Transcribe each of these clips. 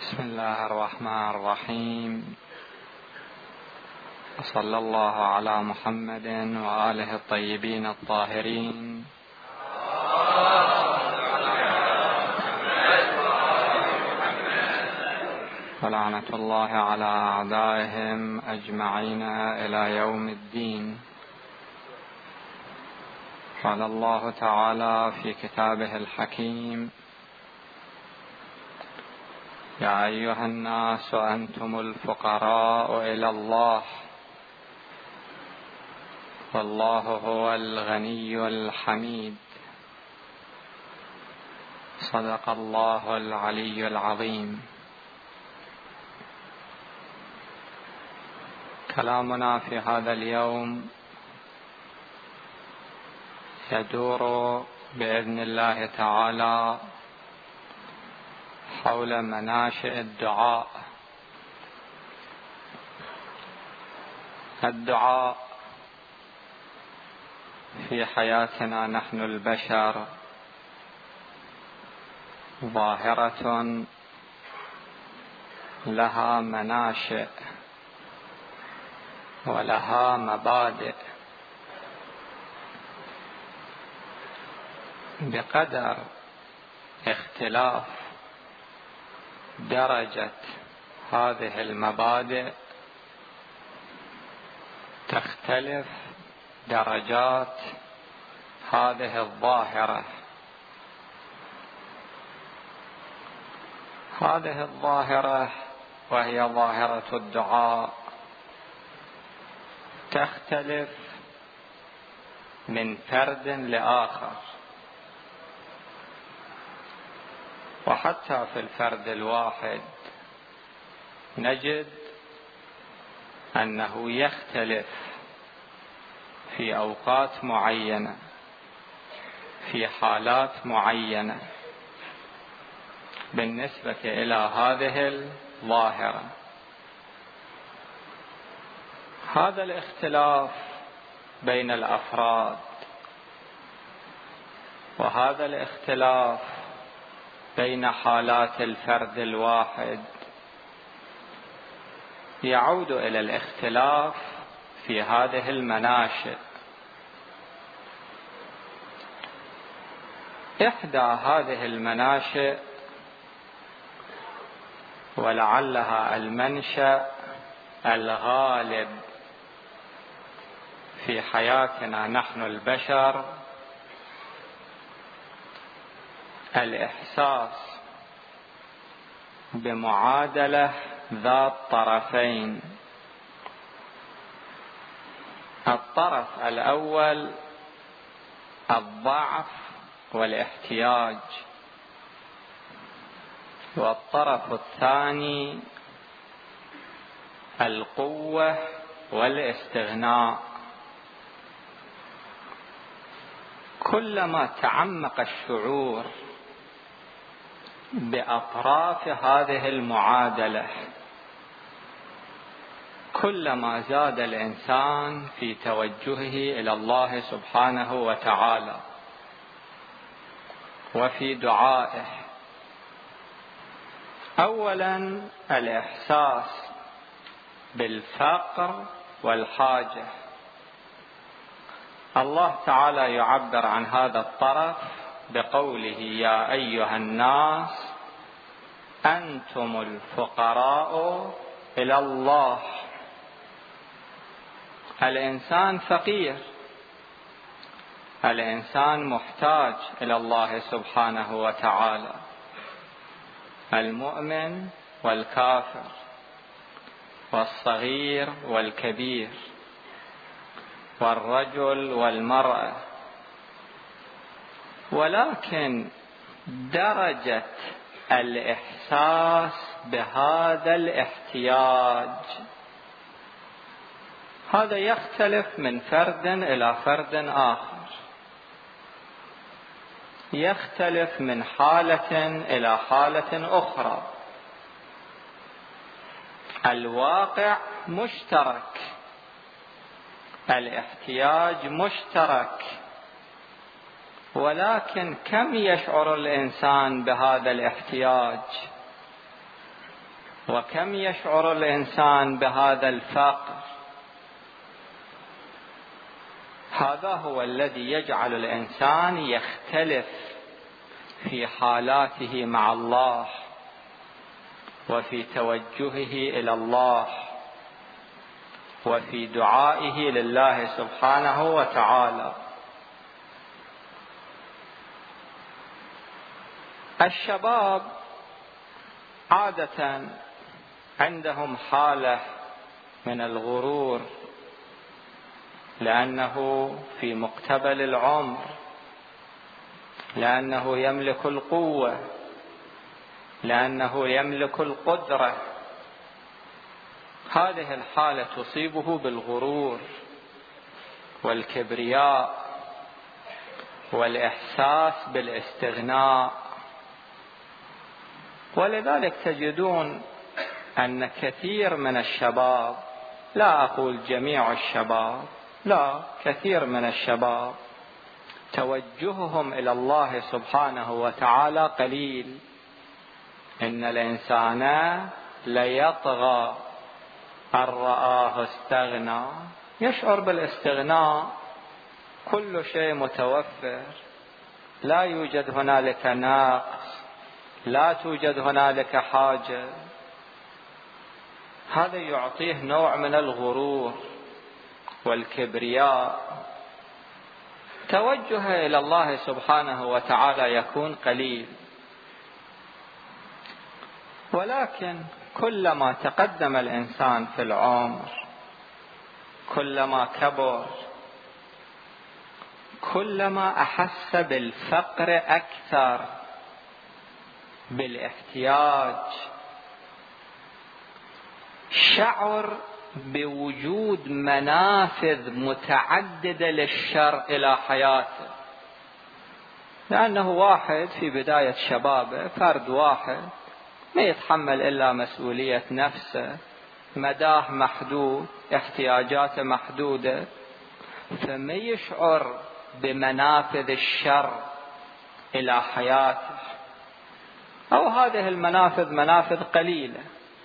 بسم الله الرحمن الرحيم، وصلى الله على محمد وآله الطيبين الطاهرين، ولعنة الله على أعدائهم أجمعين إلى يوم الدين. قال الله تعالى في كتابه الحكيم: يا أيها الناس أنتم الفقراء إلى الله والله هو الغني الحميد. صدق الله العلي العظيم. كلامنا في هذا اليوم يدور بإذن الله تعالى حول مناشئ الدعاء. الدعاء في حياتنا نحن البشر ظاهرة لها مناشئ ولها مبادئ. بقدر اختلاف درجة هذه المبادئ تختلف درجات هذه الظاهرة. هذه الظاهرة وهي ظاهرة الدعاء تختلف من فرد لآخر، وحتى في الفرد الواحد نجد أنه يختلف في أوقات معينة، في حالات معينة بالنسبة إلى هذه الظاهرة. هذا الاختلاف بين الأفراد وهذا الاختلاف بين حالات الفرد الواحد يعود إلى الاختلاف في هذه المناشئ. إحدى هذه المناشئ ولعلها المنشأ الغالب في حياتنا نحن البشر الإحساس بمعادلة ذات طرفين. الطرف الأول الضعف والاحتياج، والطرف الثاني القوة والاستغناء. كلما تعمق الشعور بأطراف هذه المعادلة كلما زاد الإنسان في توجهه إلى الله سبحانه وتعالى وفي دعائه. أولا الإحساس بالفقر والحاجة. الله تعالى يعبر عن هذا الطرف بقوله: يا أيها الناس أنتم الفقراء إلى الله. الإنسان فقير، الإنسان محتاج إلى الله سبحانه وتعالى. المؤمن والكافر والصغير والكبير والرجل والمرأة. ولكن درجة الإحساس بهذا الاحتياج هذا يختلف من فرد إلى فرد آخر، يختلف من حالة إلى حالة أخرى. الواقع مشترك، الاحتياج مشترك، ولكن كم يشعر الإنسان بهذا الاحتياج؟ وكم يشعر الإنسان بهذا الفقر. هذا هو الذي يجعل الإنسان يختلف في حالاته مع الله وفي توجهه إلى الله وفي دعائه لله سبحانه وتعالى. الشباب عادة عندهم حالة من الغرور، لأنه في مقتبل العمر، لأنه يملك القوة، لأنه يملك القدرة. هذه الحالة تصيبه بالغرور والكبرياء والإحساس بالاستغناء. ولذلك تجدون أن كثير من الشباب، لا أقول جميع الشباب، لا، كثير من الشباب توجههم إلى الله سبحانه وتعالى قليل. إن الإنسان ليطغى أن رآه استغنى، يشعر بالاستغناء، كل شيء متوفر، لا يوجد هنالك ناقص، لا توجد هنالك حاجة. هذا يعطيه نوع من الغرور والكبرياء. توجهه إلى الله سبحانه وتعالى يكون قليل. ولكن كلما تقدم الإنسان في العمر، كلما كبر، كلما أحس بالفقر أكثر، بالاحتياج، شعر بوجود منافذ متعددة للشر إلى حياته. لأنه واحد في بداية شبابه، فرد واحد ما يتحمل إلا مسؤولية نفسه، مداه محدود، احتياجاته محدودة، فما يشعر بمنافذ الشر إلى حياته، أو هذه المنافذ منافذ قليلة.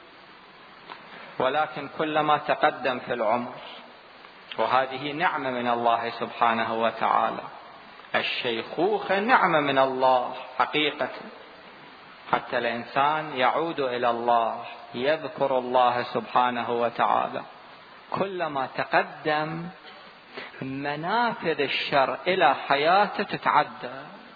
ولكن كلما تقدم في العمر، وهذه نعمة من الله سبحانه وتعالى، الشيخوخة نعمة من الله حقيقة، حتى الإنسان يعود إلى الله، يذكر الله سبحانه وتعالى. كلما تقدم منافذ الشر إلى حياته تتعدى.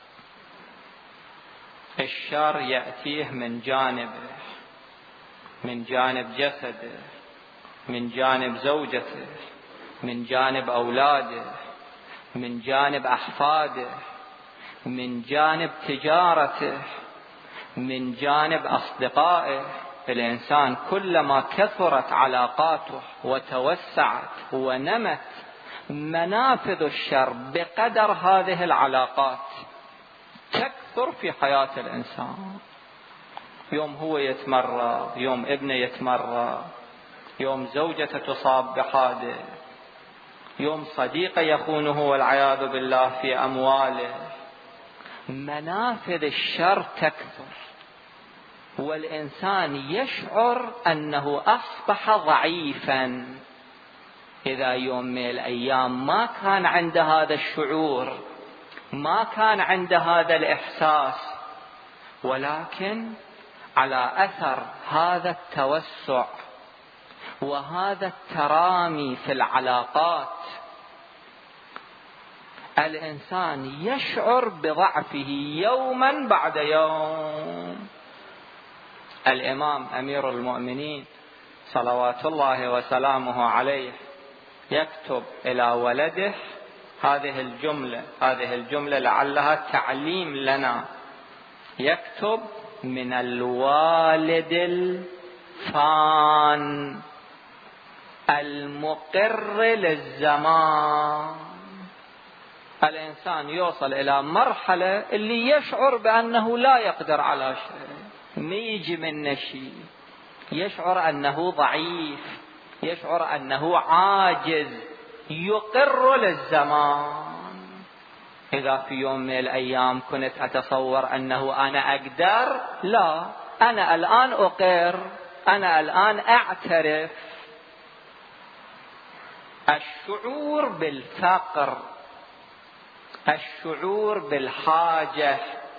الشر يأتيه من جانبه، من جانب جسده، من جانب زوجته، من جانب أولاده، من جانب أحفاده، من جانب تجارته، من جانب أصدقائه. الإنسان كلما كثرت علاقاته وتوسعت ونمت منافذ الشر بقدر هذه العلاقات تكثر في حياة الإنسان. يوم هو يتمرض، يوم ابنه يتمرض، يوم زوجته تصاب بحادث، يوم صديقه يخونه والعياذ بالله في أمواله. منافذ الشر تكثر، والإنسان يشعر أنه أصبح ضعيفا. إذا يوم من الأيام ما كان عنده هذا الشعور، ما كان عنده هذا الإحساس، ولكن على أثر هذا التوسع وهذا الترامي في العلاقات، الإنسان يشعر بضعفه يوما بعد يوم. الإمام أمير المؤمنين صلوات الله وسلامه عليه يكتب إلى ولده هذه الجملة لعلها تعليم لنا. يكتب: من الوالد الفان المقر للزمان. الإنسان يوصل إلى مرحلة اللي يشعر بأنه لا يقدر على شيء، ما يجي منه شيء، يشعر أنه ضعيف، يشعر أنه عاجز، يقر للزمان. إذا في يوم من الأيام كنت أتصور أنه أنا أقدر، لا، أنا الآن أقر، أنا الآن أعترف الشعور بالفقر، الشعور بالحاجة،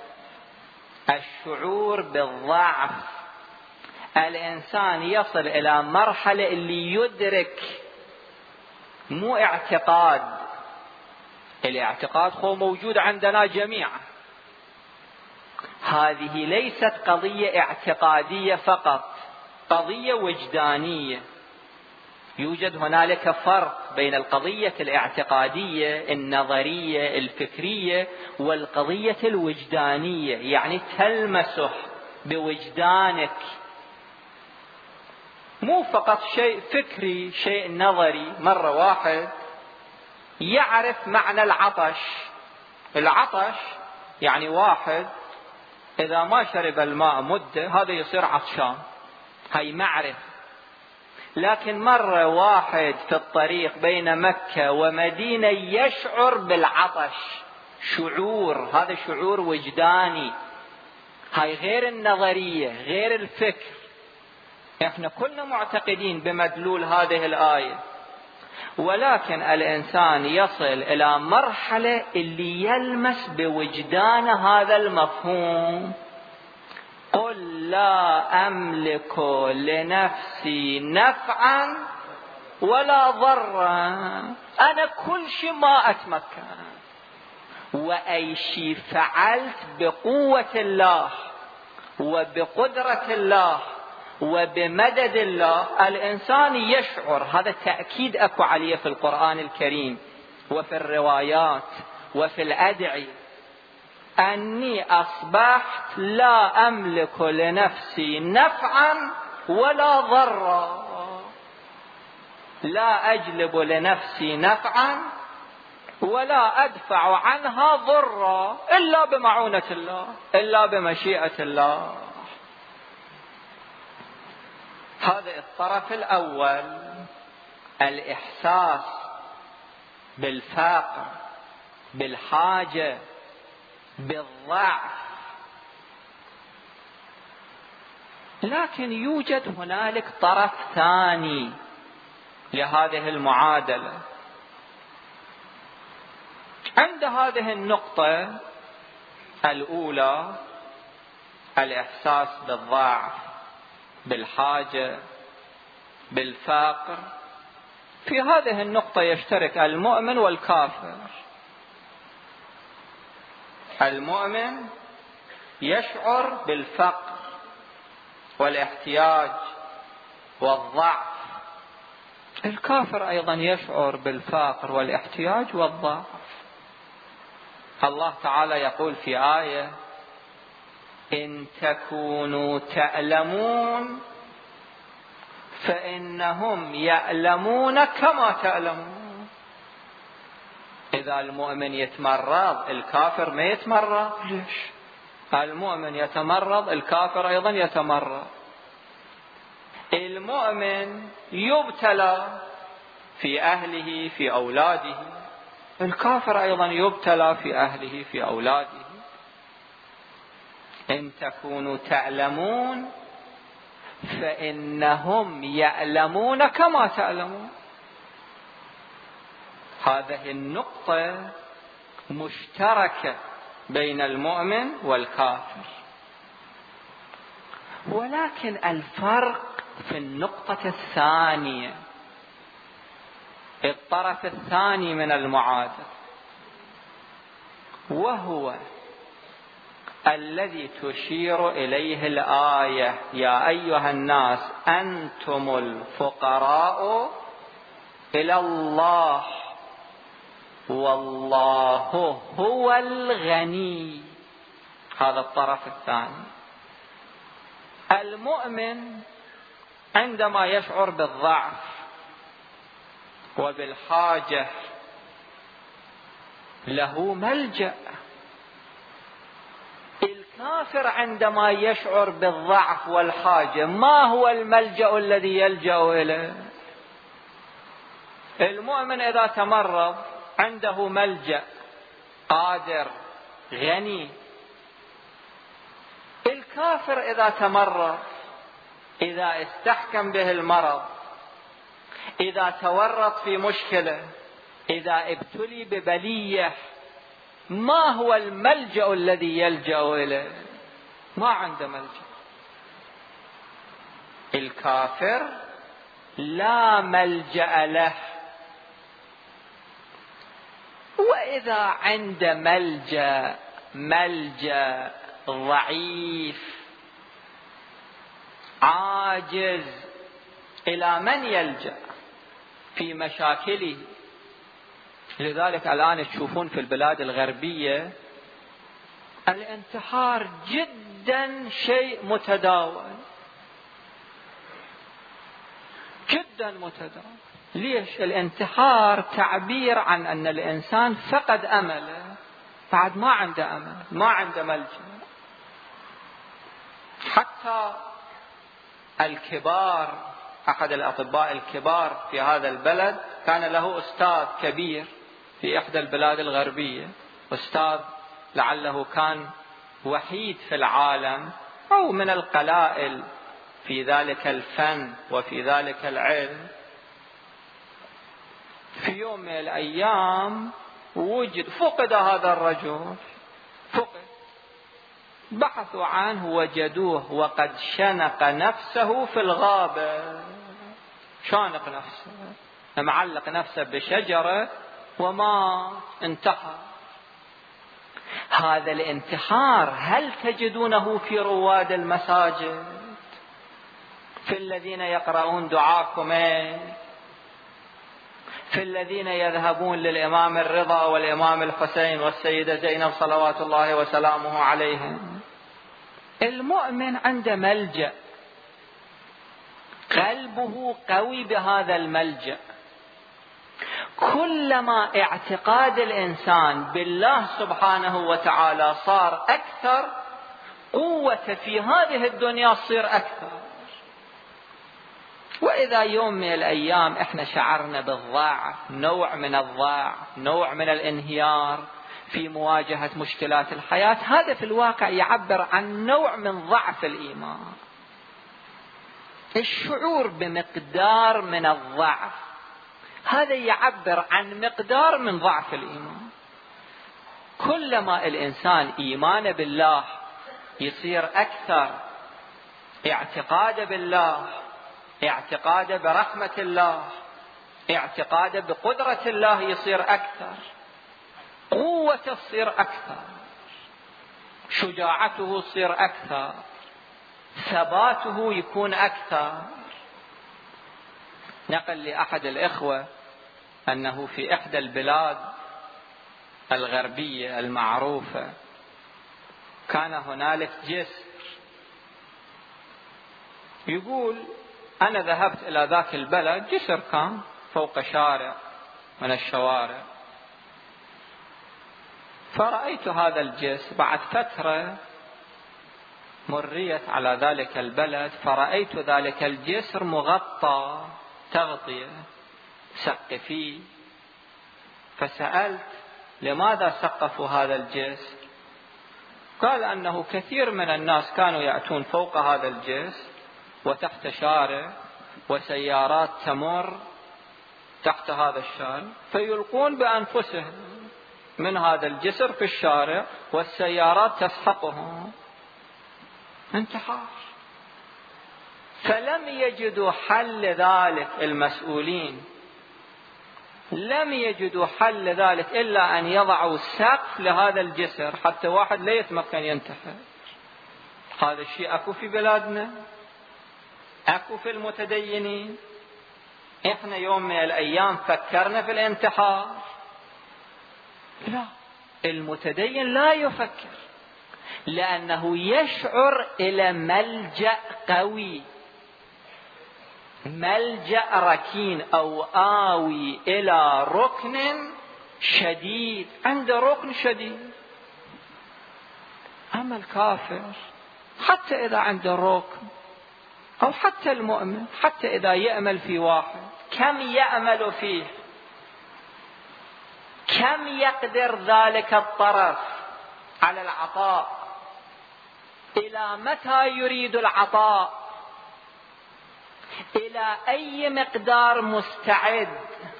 الشعور بالضعف. الإنسان يصل إلى مرحلة اللي يدرك، مو اعتقاد. الاعتقاد هو موجود عندنا جميعا، هذه ليست قضية اعتقادية فقط، قضية وجدانية. يوجد هنالك فرق بين القضية الاعتقادية النظرية الفكرية والقضية الوجدانية، يعني تلمسه بوجدانك، مو فقط شيء فكري شيء نظري. مرة واحد يعرف معنى العطش، العطش يعني واحد إذا ما شرب الماء مدة هذا يصير عطشان، هاي معرفة. لكن مرة واحد في الطريق بين مكة ومدينة يشعر بالعطش، شعور، هذا شعور وجداني، هاي غير النظرية غير الفكر. احنا كلنا معتقدين بمدلول هذه الآية، ولكن الإنسان يصل إلى مرحلة اللي يلمس بوجدان هذا المفهوم. قل لا أملك لنفسي نفعا ولا ضرا، أنا كل شيء ما أتمكن، وأي شيء فعلت بقوة الله وبقدرة الله وبمدد الله. الإنسان يشعر، هذا تأكيد أكو عليه في القرآن الكريم وفي الروايات وفي الأدعية، أني أصبحت لا أملك لنفسي نفعا ولا ضرا، لا أجلب لنفسي نفعا ولا أدفع عنها ضرا إلا بمعونة الله، إلا بمشيئة الله. هذا الطرف الأول، الإحساس بالفقر، بالحاجة، بالضعف. لكن يوجد هنالك طرف ثاني لهذه المعادلة. عند هذه النقطة الأولى، الإحساس بالضعف، بالحاجة، بالفقر، في هذه النقطة يشترك المؤمن والكافر. المؤمن يشعر بالفقر والاحتياج والضعف، الكافر أيضا يشعر بالفقر والاحتياج والضعف. الله تعالى يقول في آية: إن تكونوا تألمون فإنهم يألمون كما تألمون. إذا المؤمن يتمرض الكافر ما يتمرض، ليش؟ المؤمن يتمرض الكافر أيضا يتمرض. المؤمن يبتلى في أهله في أولاده، الكافر أيضا يبتلى في أهله في أولاده. إن تكونوا تعلمون فإنهم يعلمون كما تعلمون. هذه النقطة مشتركة بين المؤمن والكافر، ولكن الفرق في النقطة الثانية، الطرف الثاني من المعادلة، وهو الذي تشير إليه الآية: يا أيها الناس أنتم الفقراء إلى الله والله هو الغني. هذا الطرف الثاني. المؤمن عندما يشعر بالضعف وبالحاجة له ملجأ. الكافر عندما يشعر بالضعف والحاجة ما هو الملجأ الذي يلجأ إليه؟ المؤمن إذا تمرض عنده ملجأ، قادر، غني. الكافر إذا تمرض إذا استحكم به المرض، إذا تورط في مشكلة، إذا ابتلي ببلية، ما هو الملجأ الذي يلجأ إليه؟ ما عنده ملجأ. الكافر لا ملجأ له. وإذا عند ملجأ ضعيف عاجز، إلى من يلجأ في مشاكله؟ لذلك الآن تشوفون في البلاد الغربية الانتحار جدا شيء متداول، جدا متداول. ليش؟ الانتحار تعبير عن أن الإنسان فقد أمله، بعد ما عنده أمل، ما عنده ملجأ. حتى الكبار، أحد الأطباء الكبار في هذا البلد كان له أستاذ كبير في إحدى البلاد الغربية، أستاذ لعله كان وحيد في العالم أو من القلائل في ذلك الفن وفي ذلك العلم. في يوم من الأيام فقد هذا الرجل، بحثوا عنه وجدوه وقد شنق نفسه في الغابة. شانق نفسه، معلق نفسه بشجرة وما انتحر. هذا الانتحار هل تجدونه في رواد المساجد، في الذين يقرؤون دعاءكم، في الذين يذهبون للإمام الرضا والإمام الحسين والسيدة زينب صلوات الله وسلامه عليهم؟ المؤمن عنده ملجأ، قلبه قوي بهذا الملجأ. كلما اعتقاد الإنسان بالله سبحانه وتعالى صار أكثر، قوة في هذه الدنيا تصير أكثر. وإذا يوم من الأيام إحنا شعرنا بالضعف، نوع من الضعف، نوع من الانهيار في مواجهة مشكلات الحياة، هذا في الواقع يعبر عن نوع من ضعف الإيمان. الشعور بمقدار من الضعف هذا يعبر عن مقدار من ضعف الإيمان. كلما الإنسان إيمانه بالله يصير أكثر، اعتقاده بالله، اعتقاده برحمة الله، اعتقاده بقدرة الله يصير أكثر، قوته تصير أكثر، شجاعته تصير أكثر، ثباته يكون أكثر. نقل لأحد الإخوة أنه في إحدى البلاد الغربية المعروفة كان هنالك جسر. يقول أنا ذهبت إلى ذاك البلد، جسر كان فوق شارع من الشوارع، فرأيت هذا الجسر. بعد فترة مريت على ذلك البلد، فرأيت ذلك الجسر مغطى تغطية سقفي. فسألت لماذا سقفوا هذا الجسر؟ قال أنه كثير من الناس كانوا يأتون فوق هذا الجسر وتحت شارع، وسيارات تمر تحت هذا الشارع، فيلقون بأنفسهم من هذا الجسر في الشارع والسيارات تسحقهم. انتحار. فلم يجدوا حل ذلك، المسؤولين لم يجدوا حل ذلك إلا أن يضعوا سقف لهذا الجسر حتى واحد لا يتمكن ينتحر. هذا الشيء أكو في بلادنا، أكو في المتدينين. إحنا يوم من الأيام فكرنا في الانتحار؟ لا، المتدين لا يفكر، لأنه يشعر إلى ملجأ قوي، ملجأ ركين، أو آوي إلى ركن شديد، عنده ركن شديد. أما الكافر حتى إذا عنده ركن، أو حتى المؤمن حتى إذا يأمل في واحد، كم يأمل فيه؟ كم يقدر ذلك الطرف على العطاء؟ إلى متى يريد العطاء؟ إلى أي مقدار مستعد.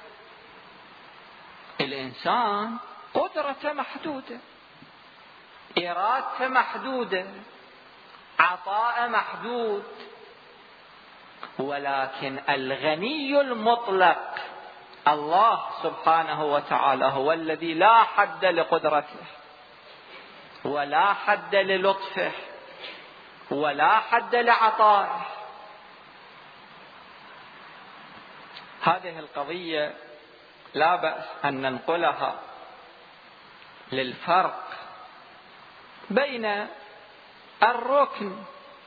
الإنسان قدرته محدودة، إرادته محدودة، عطاء محدود، ولكن الغني المطلق الله سبحانه وتعالى هو الذي لا حد لقدرته ولا حد للطفه ولا حد لعطائه. هذه القضية لا بأس أن ننقلها للفرق بين الركن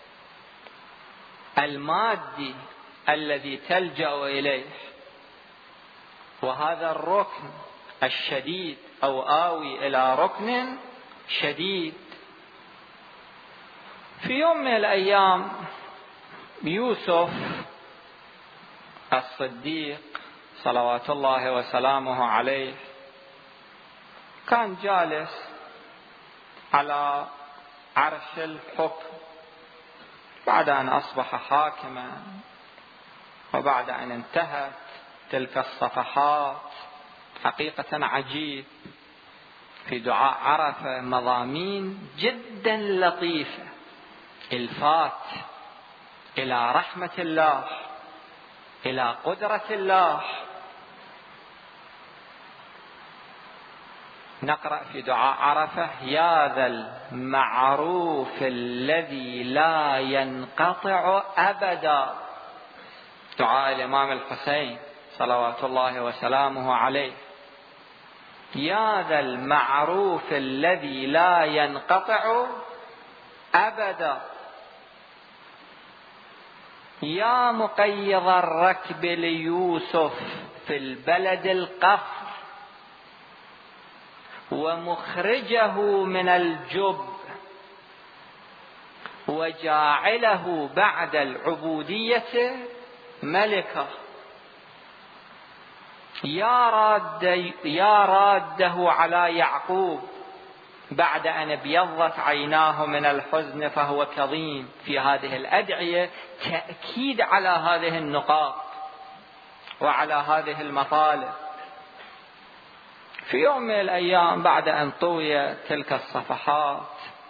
المادي الذي تلجأ إليه وهذا الركن الشديد، أو آوي إلى ركن شديد. في يوم من الأيام يوسف الصديق صلوات الله وسلامه عليه كان جالس على عرش الحكم بعد أن أصبح حاكما، وبعد أن انتهت تلك الصفحات. حقيقة عجيب في دعاء عرفة مضامين جدا لطيفة، الفات إلى رحمة الله، إلى قدرة الله. نقرأ في دعاء عرفة: يا ذا المعروف الذي لا ينقطع أبدا. دعاء الإمام الحسين صلوات الله وسلامه عليه: يا ذا المعروف الذي لا ينقطع أبدا، يا مقيض الركب ليوسف في البلد القفر ومخرجه من الجب وجاعله بعد العبودية ملكا، يا راده على يعقوب بعد أن ابيضت عيناه من الحزن فهو كظيم. في هذه الأدعية تأكيد على هذه النقاط وعلى هذه المطالب. في يوم من الأيام بعد أن طوي تلك الصفحات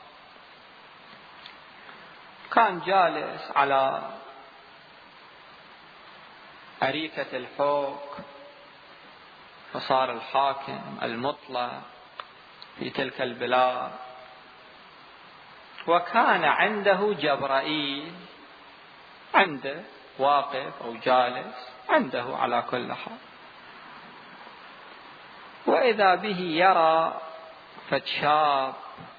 كان جالس على أريكة الحكم، وصار الحاكم المطلق في تلك البلاد، وكان عنده جبرائيل عنده واقف أو جالس عنده على كل حال. وإذا به يرى فتشاب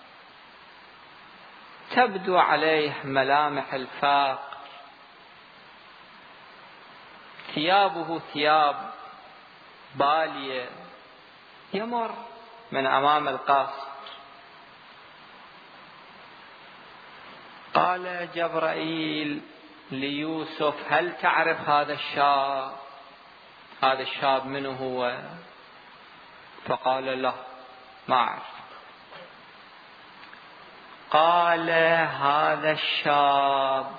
تبدو عليه ملامح الفاقر، ثيابه ثياب بالية، يمر من أمام القصر. قال جبرائيل ليوسف: هل تعرف هذا الشاب؟ هذا الشاب من هو؟ فقال: لا، ما أعرف. قال: هذا الشاب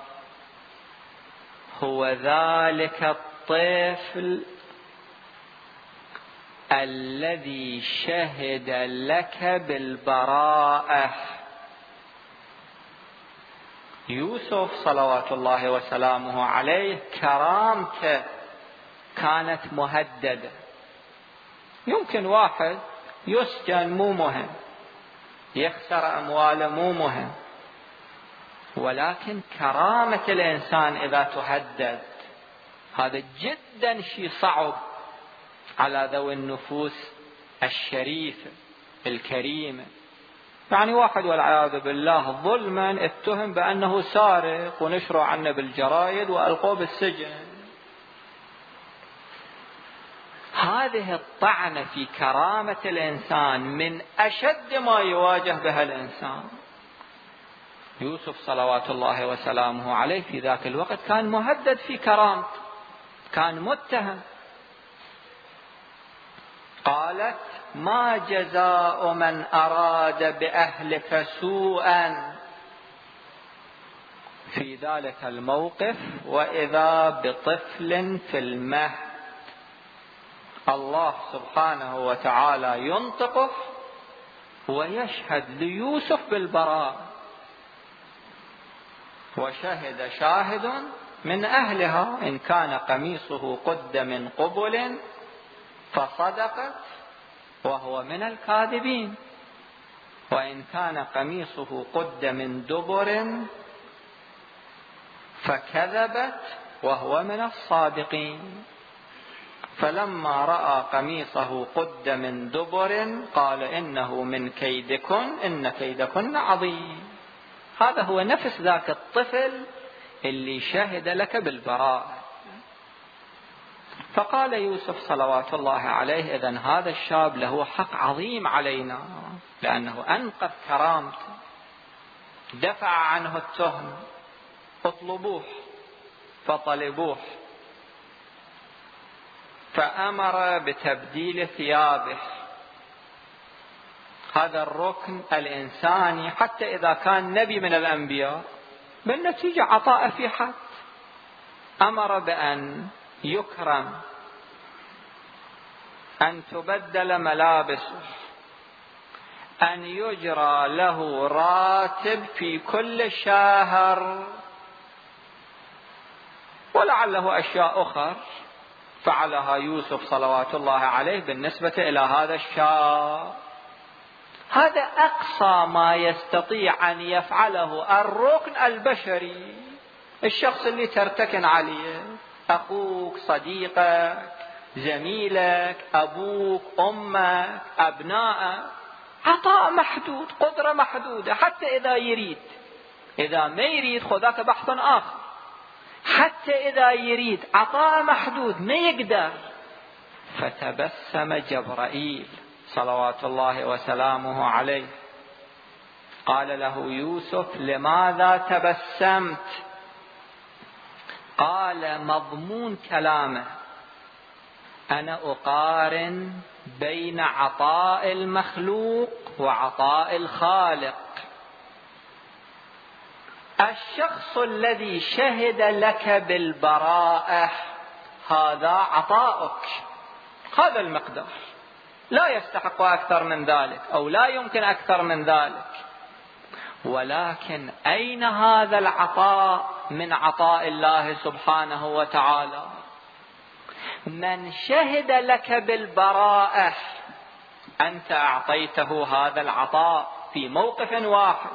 هو ذلك الطفل الذي شهد لك بالبراءة. يوسف صلوات الله وسلامه عليه كرامته كانت مهددة. يمكن واحد يسجن مو مهم، يخسر أمواله مو مهم، ولكن كرامة الإنسان إذا تهدد هذا جدا شيء صعب على ذوي النفوس الشريفة الكريمة. يعني واحد والعياذ بالله ظلما اتهم بأنه سارق ونشروا عنه بالجرايد وألقوه بالسجن. هذه الطعنة في كرامة الإنسان من أشد ما يواجه بها الإنسان. يوسف صلوات الله وسلامه عليه في ذاك الوقت كان مهدد في كرامته، كان متهم. قالت: ما جزاء من أراد بأهلك سوءا في ذلك الموقف وإذا بطفل في المهد الله سبحانه وتعالى ينطقه ويشهد ليوسف بالبراءة، وشهد شاهد من أهلها إن كان قميصه قد من قبل فصدقت وهو من الكاذبين، وإن كان قميصه قد من دبر فكذبت وهو من الصادقين. فلما رأى قميصه قد من دبر قال إنه من كيدكن إن كيدكن عظيم. هذا هو نفس ذاك الطفل اللي شهد لك بالبراءة. فقال يوسف صلوات الله عليه إذن هذا الشاب له حق عظيم علينا، لأنه أنقذ كرامته، دفع عنه التهم، اطلبوه فطلبوه، فأمر بتبديل ثيابه. هذا الركن الإنساني حتى إذا كان نبي من الأنبياء بالنتيجة عطاء في حد، أمر بأن يكرم، أن تبدل ملابسه، أن يجرى له راتب في كل شهر، ولعله أشياء أخرى فعلها يوسف صلوات الله عليه بالنسبة إلى هذا الشاب. هذا أقصى ما يستطيع أن يفعله الركن البشري، الشخص اللي ترتكن عليه، أخوك، صديقك، زميلك، أبوك، أمك، أبنائك، عطاء محدود، قدرة محدودة. حتى إذا يريد، إذا ما يريد خذاك بحث آخر، حتى إذا يريد عطاء محدود ما يقدر. فتبسم جبرائيل صلوات الله وسلامه عليه، قال له يوسف لماذا تبسمت؟ قال مضمون كلامه أنا أقارن بين عطاء المخلوق وعطاء الخالق. الشخص الذي شهد لك بالبراءة هذا عطاؤك، هذا المقدار، لا يستحق أكثر من ذلك أو لا يمكن أكثر من ذلك. ولكن أين هذا العطاء من عطاء الله سبحانه وتعالى؟ من شهد لك بالبراءة أنت أعطيته هذا العطاء في موقف واحد.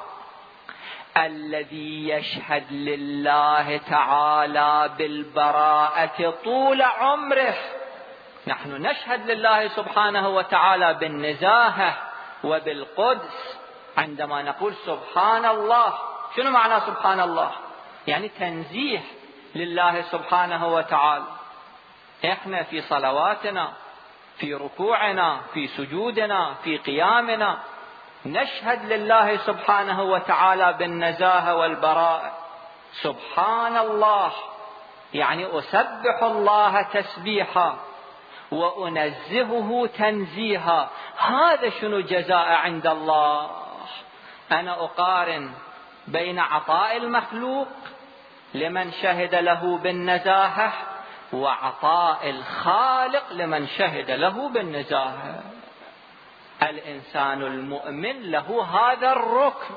الذي يشهد لله تعالى بالبراءة طول عمره، نحن نشهد لله سبحانه وتعالى بالنزاهة وبالقدس عندما نقول سبحان الله. شنو معنى سبحان الله؟ يعني تنزيه لله سبحانه وتعالى. احنا في صلواتنا، في ركوعنا، في سجودنا، في قيامنا نشهد لله سبحانه وتعالى بالنزاهة والبراءة. سبحان الله يعني أسبح الله تسبيحا وأنزهه تنزيها. هذا شنو جزاء عند الله. أنا أقارن بين عطاء المخلوق لمن شهد له بالنزاهة وعطاء الخالق لمن شهد له بالنزاهة. الإنسان المؤمن له هذا الركن،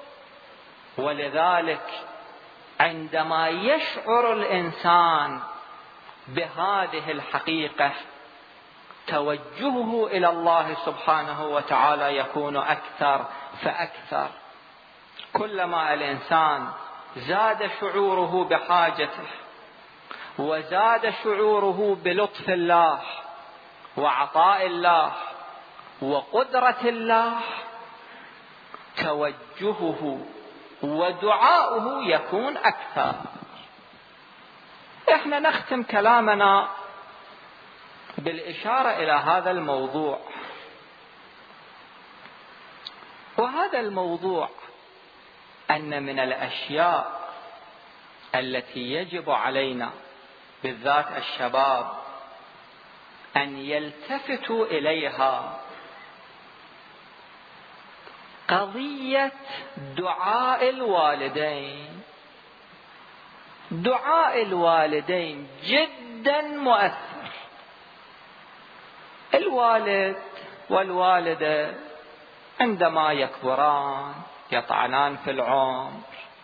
ولذلك عندما يشعر الإنسان بهذه الحقيقة توجهه إلى الله سبحانه وتعالى يكون أكثر فأكثر. كلما الإنسان زاد شعوره بحاجته وزاد شعوره بلطف الله وعطاء الله وقدرة الله توجهه ودعاؤه يكون أكثر. احنا نختم كلامنا بالإشارة إلى هذا الموضوع، وهذا الموضوع أن من الأشياء التي يجب علينا بالذات الشباب أن يلتفتوا إليها قضية دعاء الوالدين. دعاء الوالدين جدا مؤثر. الوالد والوالدة عندما يكبران يطعنان في العمر،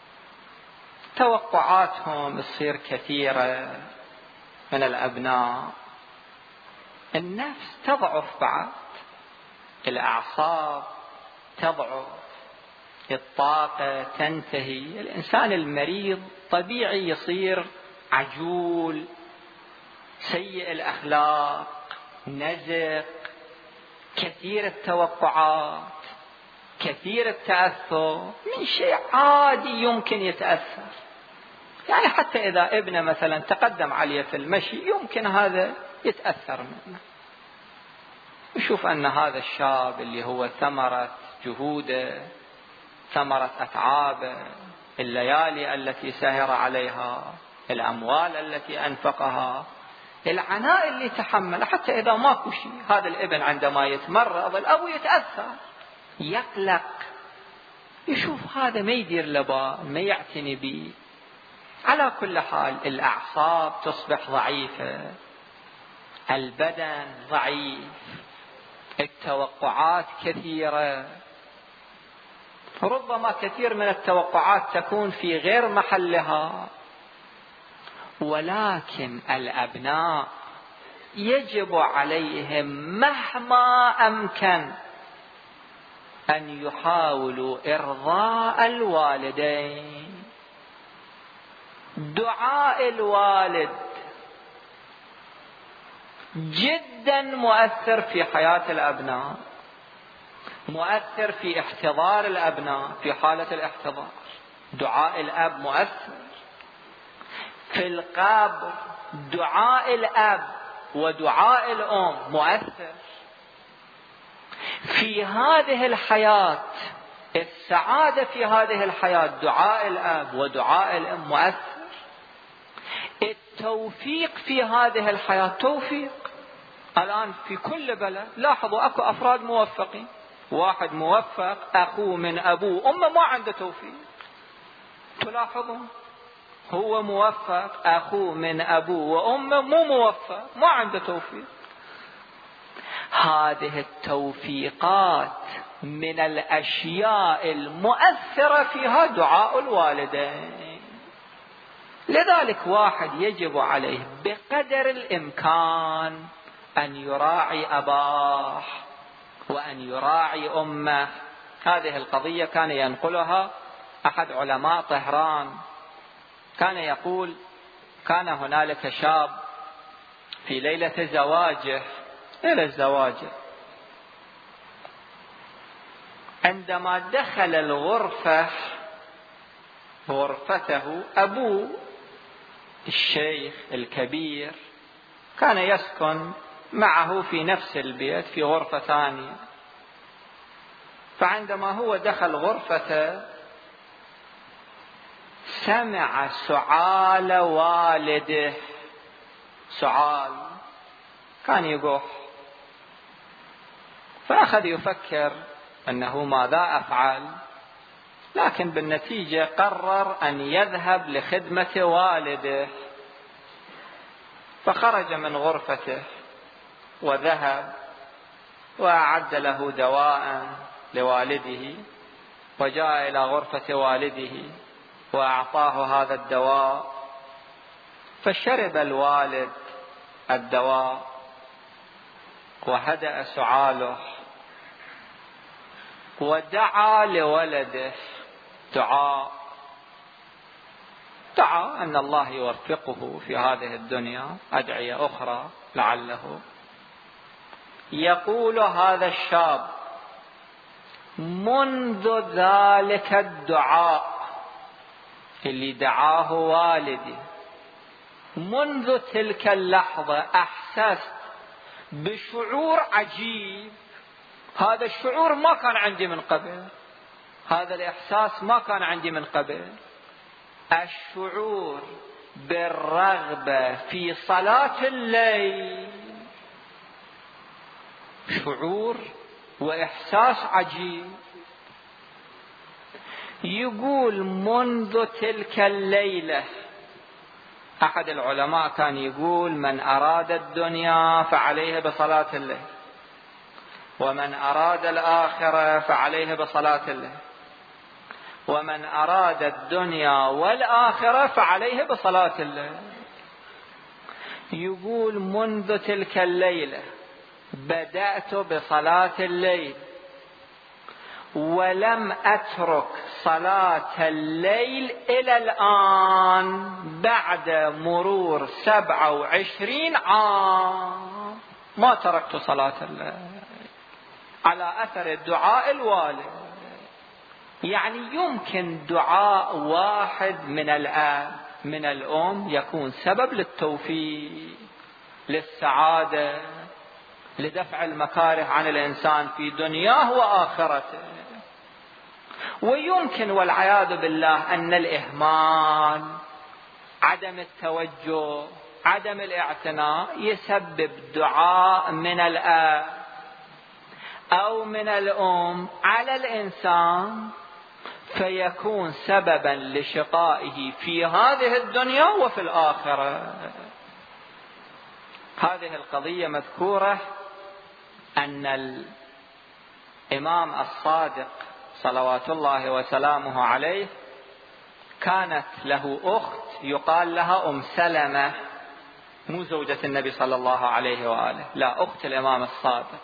توقعاتهم تصير كثيرة من الأبناء، النفس تضعف، بعد الأعصاب تضعف، الطاقة تنتهي. الإنسان المريض طبيعي يصير عجول، سيء الأخلاق، نزق، كثير التوقعات، كثير التأثر من شيء عادي يمكن يتأثر. يعني حتى إذا ابنه مثلا تقدم عليه في المشي يمكن هذا يتأثر منه، يشوف أن هذا الشاب اللي هو ثمرة جهوده، ثمرة أتعابه، الليالي التي سهر عليها، الأموال التي أنفقها، العناء اللي تحمل، حتى إذا ماكو شيء هذا الابن عندما يتمرض الأب يتأثر، يقلق، يشوف هذا ما يدير لبال، ما يعتني به. على كل حال الأعصاب تصبح ضعيفة، البدن ضعيف، التوقعات كثيرة، ربما كثير من التوقعات تكون في غير محلها. ولكن الأبناء يجب عليهم مهما أمكن أن يحاولوا إرضاء الوالدين. دعاء الوالد جدا مؤثر في حياة الأبناء، مؤثر في احتضار الأبناء في حالة الاحتضار. دعاء الأب مؤثر في القبر، دعاء الأب ودعاء الأم مؤثر في هذه الحياة. السعادة في هذه الحياة دعاء الأب ودعاء الأم مؤثر. التوفيق في هذه الحياة توفيق. الآن في كل بلد لاحظوا أكو أفراد موفقين، واحد موفق أخوه من أبوه أمه ما عنده توفيق، تلاحظون هو موفق أخوه من أبوه وأمه مو موفق، ما عنده توفيق. هذه التوفيقات من الأشياء المؤثرة فيها دعاء الوالدين. لذلك واحد يجب عليه بقدر الإمكان أن يراعي أباه وأن يراعي أمه. هذه القضية كان ينقلها أحد علماء طهران، كان يقول: كان هنالك شاب في ليلة زواجه، إلى الزواج، عندما دخل الغرفة غرفته أبوه الشيخ الكبير كان يسكن معه في نفس البيت في غرفة ثانية، فعندما هو دخل غرفته سمع سعال والده، سعال كان يقول، فأخذ يفكر أنه ماذا أفعل، لكن بالنتيجة قرر أن يذهب لخدمة والده، فخرج من غرفته وذهب وأعد له دواء لوالده، وجاء إلى غرفة والده وأعطاه هذا الدواء، فشرب الوالد الدواء وهدأ سعاله، ودعا لولده دعاء أن الله يوفقه في هذه الدنيا، أدعية أخرى لعله. يقول هذا الشاب: منذ ذلك الدعاء اللي دعاه والدي، منذ تلك اللحظة أحسست بشعور عجيب. هذا الشعور ما كان عندي من قبل، هذا الإحساس ما كان عندي من قبل. الشعور بالرغبة في صلاة الليل، شعور وإحساس عجيب. يقول: منذ تلك الليلة أحد العلماء كان يقول: من أراد الدنيا فعليه بصلاة الليل، ومن أراد الآخرة فعليه بصلاة الليل، ومن أراد الدنيا والآخرة فعليه بصلاة الليل. يقول: منذ تلك الليلة بدأت بصلاة الليل ولم أترك صلاة الليل إلى الآن، بعد مرور 27 عام ما تركت صلاة الليل، على أثر الدعاء الوالد. يعني يمكن دعاء واحد من الآب من الأم يكون سبب للتوفيق، للسعادة، لدفع المكاره عن الإنسان في دنياه وآخرته. ويمكن والعياذ بالله أن الإهمال، عدم التوجه، عدم الاعتناء يسبب دعاء من الآب أو من الأم على الإنسان، فيكون سببا لشقائه في هذه الدنيا وفي الآخرة. هذه القضية مذكورة أن الإمام الصادق صلوات الله وسلامه عليه كانت له أخت يقال لها أم سلمة، مو زوجة النبي صلى الله عليه وآله، لا، أخت الإمام الصادق.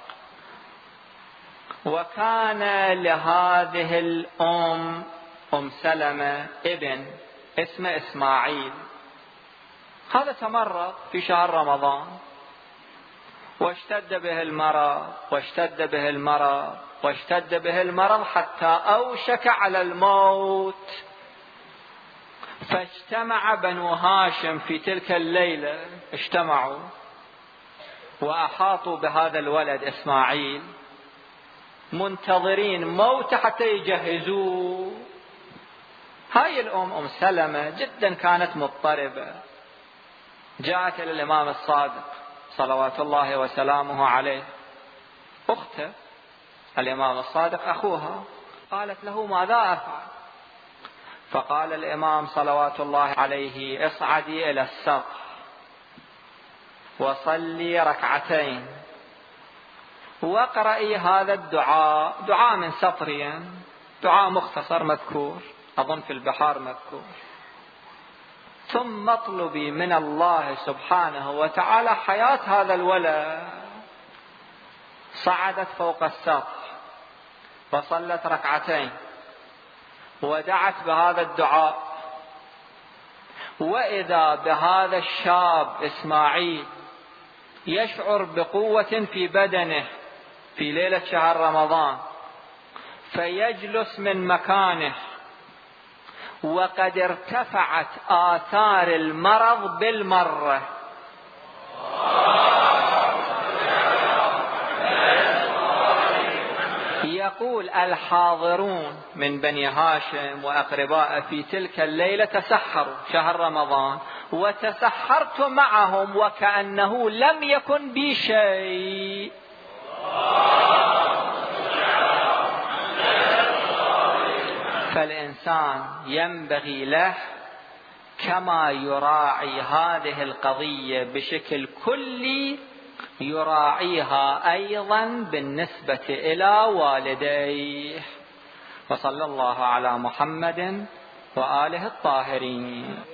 وكان لهذه الأم أم سلمة ابن اسمه إسماعيل. هذا تمرض في شهر رمضان واشتد به المرض واشتد به المرض واشتد به المرض حتى أوشك على الموت. فاجتمع بنو هاشم في تلك الليلة، اجتمعوا وأحاطوا بهذا الولد إسماعيل منتظرين موت حتى يجهزوه. هاي الأم أم سلمة جدا كانت مضطربة، جاءت إلى الإمام الصادق صلوات الله وسلامه عليه، أخته الإمام الصادق أخوها، قالت له: ماذا أفعل؟ فقال الإمام صلوات الله عليه: اصعدي إلى السطح وصلي ركعتين واقرأي هذا الدعاء، دعاء من سطرين، دعاء مختصر مذكور أظن في البحار مذكور، ثم اطلبي من الله سبحانه وتعالى حياة هذا الولد. صعدت فوق السطح وصلت ركعتين ودعت بهذا الدعاء، وإذا بهذا الشاب إسماعيل يشعر بقوة في بدنه في ليلة شهر رمضان، فيجلس من مكانه وقد ارتفعت آثار المرض بالمرة. يقول الحاضرون من بني هاشم وأقرباء في تلك الليلة تسحروا شهر رمضان، وتسحرت معهم وكأنه لم يكن بي شيء. فالإنسان ينبغي له كما يراعي هذه القضية بشكل كلي يراعيها أيضا بالنسبة إلى والديه. وصلى الله على محمد وآله الطاهرين.